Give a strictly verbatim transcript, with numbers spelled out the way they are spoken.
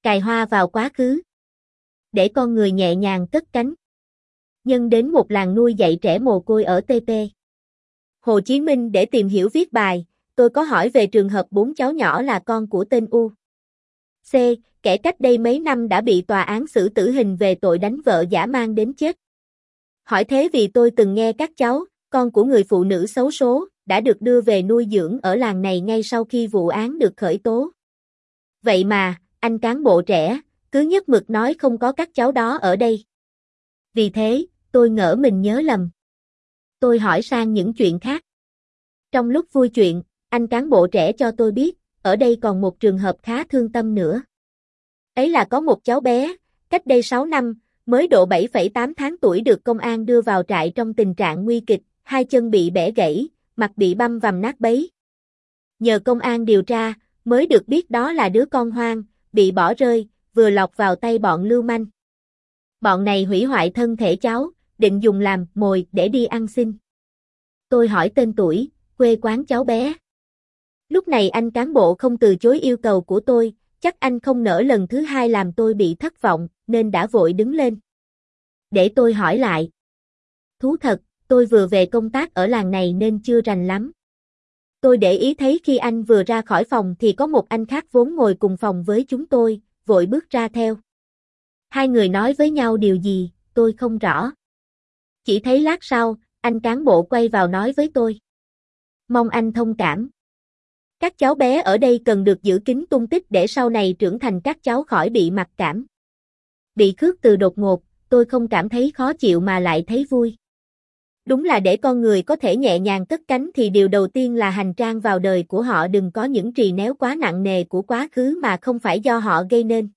Cài hoa vào quá khứ. Để con người nhẹ nhàng cất cánh. Nhân đến một làng nuôi dạy trẻ mồ côi ở tê pê. Hồ Chí Minh để tìm hiểu viết bài, tôi có hỏi về trường hợp bốn cháu nhỏ là con của tên U. C, kẻ cách đây mấy năm đã bị tòa án xử tử hình về tội đánh vợ dã man đến chết. Hỏi thế vì tôi từng nghe các cháu, con của người phụ nữ xấu số, đã được đưa về nuôi dưỡng ở làng này ngay sau khi vụ án được khởi tố. Vậy mà, anh cán bộ trẻ, cứ nhất mực nói không có các cháu đó ở đây. Vì thế, tôi ngỡ mình nhớ lầm. Tôi hỏi sang những chuyện khác. Trong lúc vui chuyện, anh cán bộ trẻ cho tôi biết, ở đây còn một trường hợp khá thương tâm nữa. Ấy là có một cháu bé, cách đây sáu năm, mới độ bảy phẩy tám tháng tuổi được công an đưa vào trại trong tình trạng nguy kịch, hai chân bị bẻ gãy, mặt bị băm vằm nát bấy. Nhờ công an điều tra, mới được biết đó là đứa con hoang, bị bỏ rơi, vừa lọt vào tay bọn lưu manh. Bọn này hủy hoại thân thể cháu, định dùng làm mồi để đi ăn xin. Tôi hỏi tên tuổi, quê quán cháu bé. Lúc này anh cán bộ không từ chối yêu cầu của tôi, chắc anh không nỡ lần thứ hai làm tôi bị thất vọng, nên đã vội đứng lên. Để tôi hỏi lại. Thú thật, tôi vừa về công tác ở làng này nên chưa rành lắm. Tôi để ý thấy khi anh vừa ra khỏi phòng thì có một anh khác vốn ngồi cùng phòng với chúng tôi, vội bước ra theo. Hai người nói với nhau điều gì, tôi không rõ. Chỉ thấy lát sau, anh cán bộ quay vào nói với tôi. Mong anh thông cảm. Các cháu bé ở đây cần được giữ kín tung tích để sau này trưởng thành các cháu khỏi bị mặc cảm. Bị khước từ đột ngột, tôi không cảm thấy khó chịu mà lại thấy vui. Đúng là để con người có thể nhẹ nhàng cất cánh thì điều đầu tiên là hành trang vào đời của họ đừng có những trì néo quá nặng nề của quá khứ mà không phải do họ gây nên.